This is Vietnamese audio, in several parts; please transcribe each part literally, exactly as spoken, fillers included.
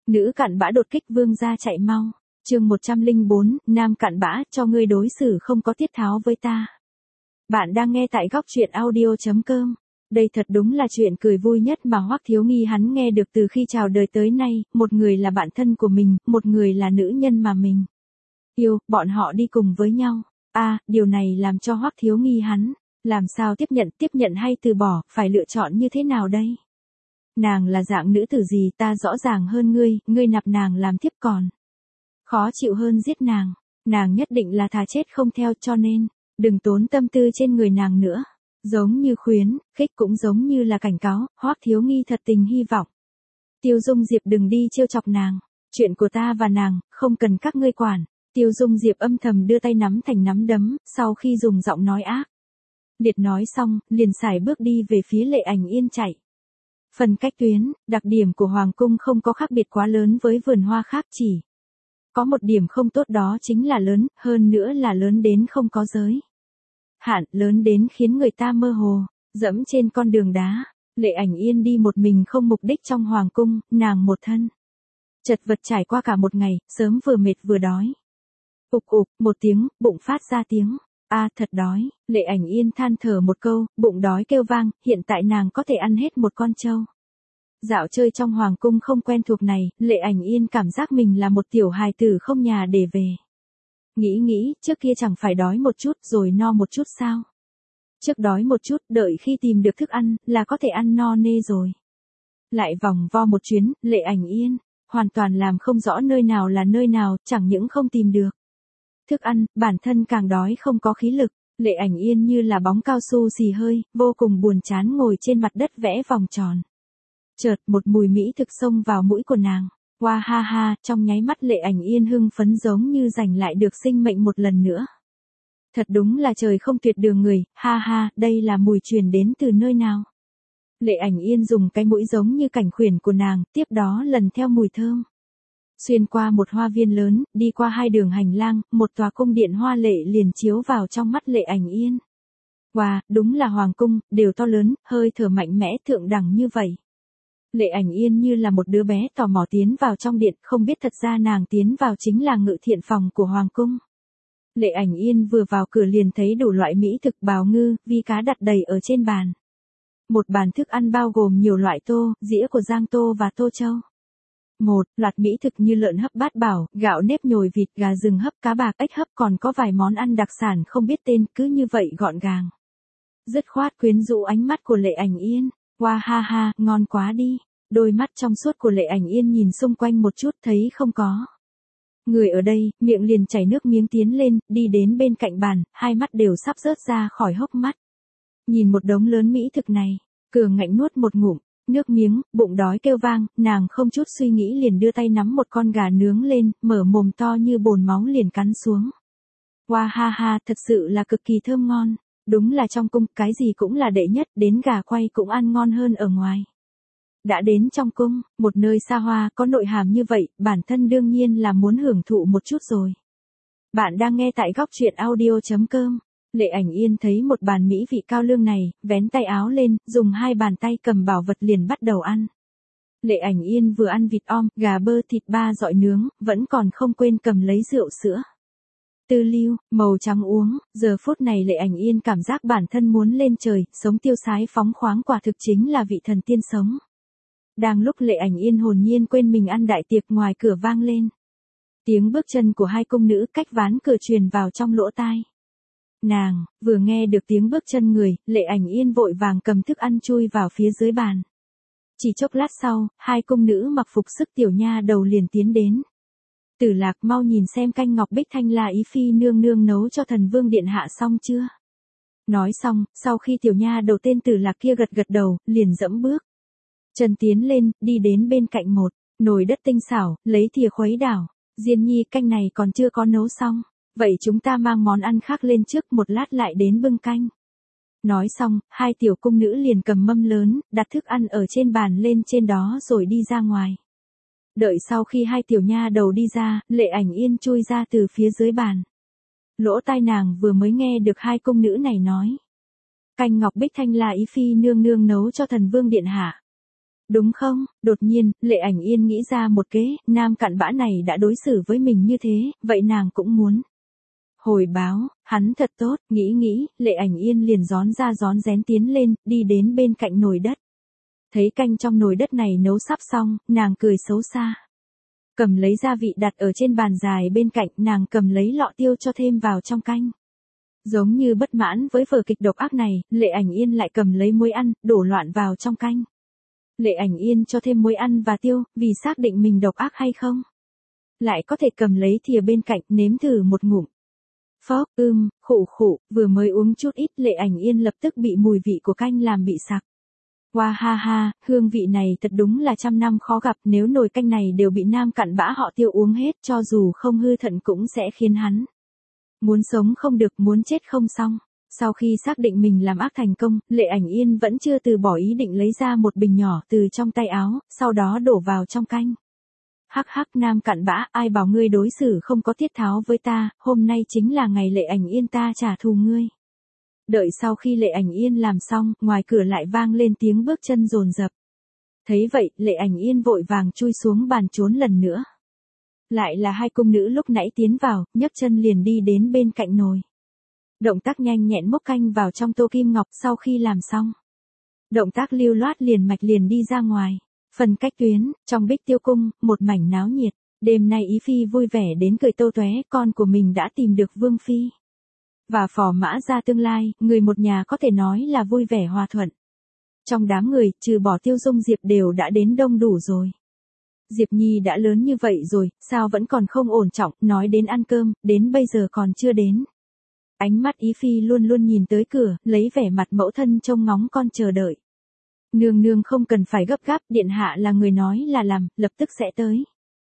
Nữ cặn bã đột kích vương gia chạy mau. Chương một trăm lẻ bốn, nam cặn bã, cho ngươi đối xử không có tiết tháo với ta. Bạn đang nghe tại góc truyện audio chấm com. Đây thật đúng là chuyện cười vui nhất mà Hoắc Thiếu Nghi hắn nghe được từ khi chào đời tới nay, một người là bạn thân của mình, một người là nữ nhân mà mình yêu, bọn họ đi cùng với nhau. A, à, điều này làm cho Hoắc Thiếu Nghi hắn làm sao tiếp nhận, tiếp nhận hay từ bỏ, phải lựa chọn như thế nào đây? Nàng là dạng nữ tử gì ta rõ ràng hơn ngươi, ngươi nạp nàng làm thiếp còn khó chịu hơn giết nàng, nàng nhất định là thà chết không theo, cho nên đừng tốn tâm tư trên người nàng nữa. Giống như khuyến khích cũng giống như là cảnh cáo, Hoắc Thiếu Nghi thật tình hy vọng Tiêu Dung Diệp đừng đi trêu chọc nàng, chuyện của ta và nàng không cần các ngươi quản. Tiêu Dung Diệp âm thầm đưa tay nắm thành nắm đấm, sau khi dùng giọng nói ác liệt nói xong, liền sải bước đi về phía Lệ Ảnh Yên chạy. Phần cách tuyến, đặc điểm của Hoàng cung không có khác biệt quá lớn với vườn hoa khác, chỉ có một điểm không tốt, đó chính là lớn, hơn nữa là lớn đến không có giới hạn, lớn đến khiến người ta mơ hồ, dẫm trên con đường đá. Lệ Ảnh Yên đi một mình không mục đích trong Hoàng cung, nàng một thân chật vật trải qua cả một ngày, sớm vừa mệt vừa đói. Ục ục, một tiếng, bụng phát ra tiếng. A à, thật đói. Lệ Ảnh Yên than thở một câu, bụng đói kêu vang, hiện tại nàng có thể ăn hết một con trâu. Dạo chơi trong Hoàng cung không quen thuộc này, Lệ Ảnh Yên cảm giác mình là một tiểu hài tử không nhà để về. Nghĩ nghĩ, trước kia chẳng phải đói một chút rồi no một chút sao? Trước đói một chút, đợi khi tìm được thức ăn, là có thể ăn no nê rồi. Lại vòng vo một chuyến, Lệ Ảnh Yên hoàn toàn làm không rõ nơi nào là nơi nào, chẳng những không tìm được thức ăn, bản thân càng đói không có khí lực. Lệ Ảnh Yên như là bóng cao su xì hơi, vô cùng buồn chán ngồi trên mặt đất vẽ vòng tròn. Chợt một mùi mỹ thực xông vào mũi của nàng. Hoa ha ha, trong nháy mắt Lệ Ảnh Yên hưng phấn giống như giành lại được sinh mệnh một lần nữa. Thật đúng là trời không tuyệt đường người, ha ha, đây là mùi truyền đến từ nơi nào? Lệ Ảnh Yên dùng cái mũi giống như cảnh khuyển của nàng, tiếp đó lần theo mùi thơm. Xuyên qua một hoa viên lớn, đi qua hai đường hành lang, một tòa cung điện hoa lệ liền chiếu vào trong mắt Lệ Ảnh Yên. Wow, đúng là hoàng cung, đều to lớn, hơi thở mạnh mẽ thượng đẳng như vậy. Lệ Ảnh Yên như là một đứa bé tò mò tiến vào trong điện, không biết thật ra nàng tiến vào chính là ngự thiện phòng của hoàng cung. Lệ Ảnh Yên vừa vào cửa liền thấy đủ loại mỹ thực, bào ngư, vi cá đặt đầy ở trên bàn. Một bàn thức ăn bao gồm nhiều loại tô, dĩa của Giang Tô và Tô Châu. Một loạt mỹ thực như lợn hấp bát bảo, gạo nếp nhồi vịt, gà rừng hấp, cá bạc, ếch hấp, còn có vài món ăn đặc sản không biết tên, cứ như vậy gọn gàng. Dứt khoát quyến rũ ánh mắt của Lệ Ảnh Yên. Wow ha ha, ngon quá đi. Đôi mắt trong suốt của Lệ Ảnh Yên nhìn xung quanh một chút, thấy không có người ở đây, miệng liền chảy nước miếng tiến lên, đi đến bên cạnh bàn, hai mắt đều sắp rớt ra khỏi hốc mắt. Nhìn một đống lớn mỹ thực này, cường ngạnh nuốt một ngụm nước miếng, bụng đói kêu vang, nàng không chút suy nghĩ liền đưa tay nắm một con gà nướng lên, mở mồm to như bồn máu liền cắn xuống. Wow ha ha, thật sự là cực kỳ thơm ngon. Đúng là trong cung, cái gì cũng là đệ nhất, đến gà quay cũng ăn ngon hơn ở ngoài. Đã đến trong cung, một nơi xa hoa, có nội hàm như vậy, bản thân đương nhiên là muốn hưởng thụ một chút rồi. Bạn đang nghe tại góc truyện audio chấm com. Lệ Ảnh Yên thấy một bàn mỹ vị cao lương này, vén tay áo lên, dùng hai bàn tay cầm bảo vật liền bắt đầu ăn. Lệ Ảnh Yên vừa ăn vịt om, gà bơ, thịt ba dọi nướng, vẫn còn không quên cầm lấy rượu sữa tư lưu, màu trắng uống. Giờ phút này Lệ Ảnh Yên cảm giác bản thân muốn lên trời, sống tiêu sái phóng khoáng, quả thực chính là vị thần tiên sống. Đang lúc Lệ Ảnh Yên hồn nhiên quên mình ăn đại tiệc, ngoài cửa vang lên tiếng bước chân của hai cung nữ, cách ván cửa truyền vào trong lỗ tai. Nàng vừa nghe được tiếng bước chân người, Lệ Ảnh Yên vội vàng cầm thức ăn chui vào phía dưới bàn. Chỉ chốc lát sau, hai cung nữ mặc phục sức tiểu nha đầu liền tiến đến. Tử Lạc, mau nhìn xem canh ngọc bích thanh La Ý Phi nương nương nấu cho thần vương điện hạ xong chưa? Nói xong, sau khi tiểu nha đầu tên Tử Lạc kia gật gật đầu, liền dẫm bước chân tiến lên, đi đến bên cạnh một nồi đất tinh xảo, lấy thìa khuấy đảo. Diên nhi, canh này còn chưa có nấu xong, vậy chúng ta mang món ăn khác lên trước, một lát lại đến bưng canh. Nói xong, hai tiểu cung nữ liền cầm mâm lớn, đặt thức ăn ở trên bàn lên trên đó rồi đi ra ngoài. Đợi sau khi hai tiểu nha đầu đi ra, Lệ Ảnh Yên chui ra từ phía dưới bàn. Lỗ tai nàng vừa mới nghe được hai cung nữ này nói. Canh ngọc bích thanh La Ý Phi nương nương nấu cho thần vương điện hạ. Đúng không? Đột nhiên, Lệ Ảnh Yên nghĩ ra một kế, nam cặn bã này đã đối xử với mình như thế, vậy nàng cũng muốn hồi báo, hắn thật tốt, nghĩ nghĩ, Lệ Ảnh Yên liền gión ra gión rén tiến lên, đi đến bên cạnh nồi đất. Thấy canh trong nồi đất này nấu sắp xong, nàng cười xấu xa. Cầm lấy gia vị đặt ở trên bàn dài bên cạnh, nàng cầm lấy lọ tiêu cho thêm vào trong canh. Giống như bất mãn với vở kịch độc ác này, Lệ Ảnh Yên lại cầm lấy muối ăn, đổ loạn vào trong canh. Lệ Ảnh Yên cho thêm muối ăn và tiêu, vì xác định mình độc ác hay không. Lại có thể cầm lấy thìa bên cạnh, nếm thử một ngụm. Phốc, ưm, khụ khụ, vừa mới uống chút ít, Lệ Ảnh Yên lập tức bị mùi vị của canh làm bị sặc. Wow ha ha, hương vị này thật đúng là trăm năm khó gặp, nếu nồi canh này đều bị nam cặn bã họ Tiêu uống hết, cho dù không hư thận cũng sẽ khiến hắn muốn sống không được, muốn chết không xong. Sau khi xác định mình làm ác thành công, Lệ Ảnh Yên vẫn chưa từ bỏ ý định lấy ra một bình nhỏ từ trong tay áo, sau đó đổ vào trong canh. Hắc hắc, nam cặn bã, ai bảo ngươi đối xử không có tiết tháo với ta, hôm nay chính là ngày Lệ Ảnh Yên ta trả thù ngươi. Đợi sau khi Lệ Ảnh Yên làm xong, ngoài cửa lại vang lên tiếng bước chân dồn dập. Thấy vậy, Lệ Ảnh Yên vội vàng chui xuống bàn trốn lần nữa. Lại là hai cung nữ lúc nãy tiến vào, nhấc chân liền đi đến bên cạnh nồi. Động tác nhanh nhẹn múc canh vào trong tô kim ngọc, sau khi làm xong. Động tác lưu loát liền mạch liền đi ra ngoài. Phần cách tuyến, trong Bích Tiêu cung, một mảnh náo nhiệt. Đêm nay Ý Phi vui vẻ đến cười tô toé, con của mình đã tìm được Vương Phi. Và phò mã ra tương lai, người một nhà có thể nói là vui vẻ hòa thuận. Trong đám người, trừ bỏ Tiêu Dung Diệp đều đã đến đông đủ rồi. Diệp Nhi đã lớn như vậy rồi, sao vẫn còn không ổn trọng, nói đến ăn cơm, đến bây giờ còn chưa đến. Ánh mắt Ý Phi luôn luôn nhìn tới cửa, lấy vẻ mặt mẫu thân trông ngóng con chờ đợi. Nương nương không cần phải gấp gáp, điện hạ là người nói là làm, lập tức sẽ tới.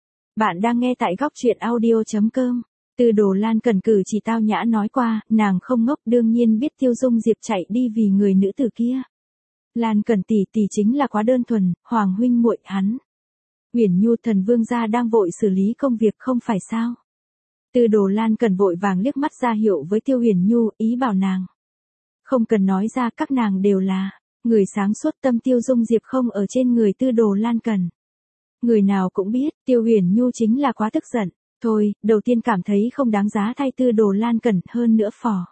Bạn đang nghe tại góc truyện audio chấm com. Tư Đồ Lan Cẩn cử chỉ tao nhã nói qua, nàng không ngốc, đương nhiên biết Tiêu Dung Diệp chạy đi vì người nữ tử kia. Lan Cẩn tỷ tỷ chính là quá đơn thuần, Hoàng huynh muội hắn. Uyển Nhu thần vương gia đang vội xử lý công việc không phải sao? Tư Đồ Lan Cẩn vội vàng liếc mắt ra hiệu với Tiêu Uyển Nhu, ý bảo nàng. Không cần nói ra, các nàng đều là người sáng suốt, tâm Tiêu Dung Diệp không ở trên người Tư Đồ Lan Cẩn. Người nào cũng biết, Tiêu Uyển Nhu chính là quá tức giận. Thôi, đầu tiên cảm thấy không đáng giá thay Tư Đồ Lan Cẩn, hơn nữa phò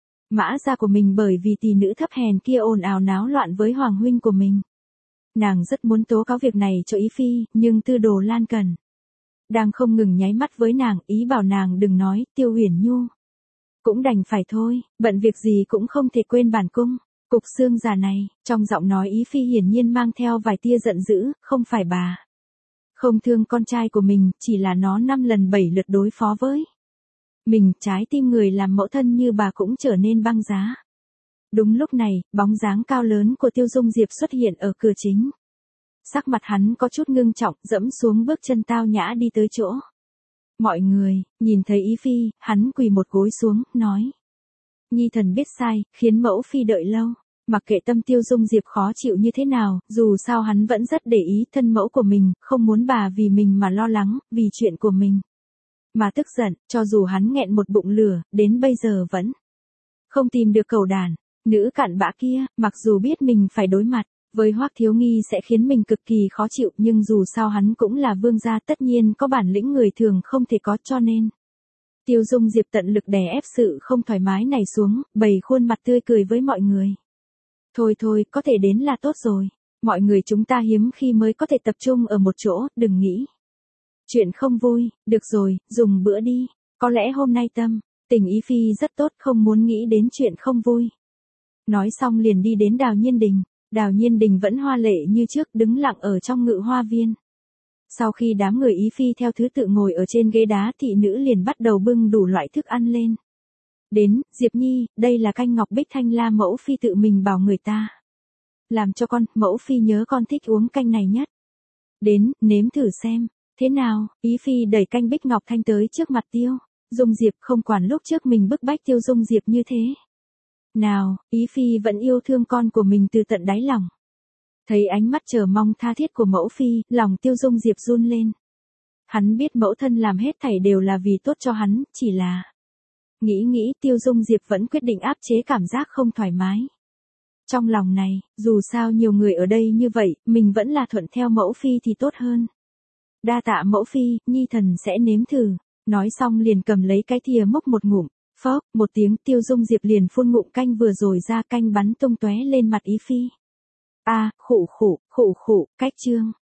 mã gia của mình bởi vì tỷ nữ thấp hèn kia ồn ào náo loạn với hoàng huynh của mình. Nàng rất muốn tố cáo việc này cho Ý Phi, nhưng Tư Đồ Lan Cẩn đang không ngừng nháy mắt với nàng, ý bảo nàng đừng nói. Tiêu Uyển Nhu cũng đành phải thôi, bận việc gì cũng không thể quên bản cung. Cục xương già này, trong giọng nói Ý Phi hiển nhiên mang theo vài tia giận dữ, không phải bà không thương con trai của mình, chỉ là nó năm lần bảy lượt đối phó với mình, trái tim người làm mẫu thân như bà cũng trở nên băng giá. Đúng lúc này, bóng dáng cao lớn của Tiêu Dung Diệp xuất hiện ở cửa chính. Sắc mặt hắn có chút ngưng trọng, dẫm xuống bước chân tao nhã đi tới chỗ mọi người. Nhìn thấy Ý Phi, hắn quỳ một gối xuống, nói: Nhi thần biết sai, khiến mẫu phi đợi lâu. Mặc kệ tâm Tiêu Dung Diệp khó chịu như thế nào, dù sao hắn vẫn rất để ý thân mẫu của mình, không muốn bà vì mình mà lo lắng, vì chuyện của mình mà tức giận, cho dù hắn nghẹn một bụng lửa, đến bây giờ vẫn không tìm được cẩu đàn nữ cặn bã kia, mặc dù biết mình phải đối mặt với Hoắc Thiếu Nghi sẽ khiến mình cực kỳ khó chịu, nhưng dù sao hắn cũng là vương gia, tất nhiên có bản lĩnh người thường không thể có, cho nên Tiêu Dung Diệp tận lực đè ép sự không thoải mái này xuống, bày khuôn mặt tươi cười với mọi người. Thôi thôi, có thể đến là tốt rồi. Mọi người chúng ta hiếm khi mới có thể tập trung ở một chỗ, đừng nghĩ chuyện không vui. Được rồi, dùng bữa đi. Có lẽ hôm nay tâm tình Ý Phi rất tốt, không muốn nghĩ đến chuyện không vui. Nói xong liền đi đến Đào Nhiên Đình. Đào Nhiên Đình vẫn hoa lệ như trước, đứng lặng ở trong ngự hoa viên. Sau khi đám người Ý Phi theo thứ tự ngồi ở trên ghế đá, thị nữ liền bắt đầu bưng đủ loại thức ăn lên. Đến, Diệp Nhi, đây là canh ngọc bích thanh la mẫu phi tự mình bảo người ta làm cho con, mẫu phi nhớ con thích uống canh này nhất. Đến, nếm thử xem. Thế nào? Ý Phi đẩy canh bích ngọc thanh tới trước mặt Tiêu Dung Diệp, không quản lúc trước mình bức bách Tiêu Dung Diệp như thế nào, Ý Phi vẫn yêu thương con của mình từ tận đáy lòng. Thấy ánh mắt chờ mong tha thiết của mẫu phi, lòng Tiêu Dung Diệp run lên. Hắn biết mẫu thân làm hết thảy đều là vì tốt cho hắn, chỉ là nghĩ nghĩ Tiêu Dung Diệp vẫn quyết định áp chế cảm giác không thoải mái Trong lòng này, dù sao nhiều người ở đây như vậy, mình vẫn là thuận theo mẫu phi thì tốt hơn. Đa tạ mẫu phi, nhi thần sẽ nếm thử. Nói xong liền cầm lấy cái thìa múc một ngụm. Phốc, một tiếng Tiêu Dung Diệp liền phun ngụm canh vừa rồi ra, canh bắn tung tóe lên mặt Ý Phi. A, à, khụ khụ, khụ khụ, cách trương.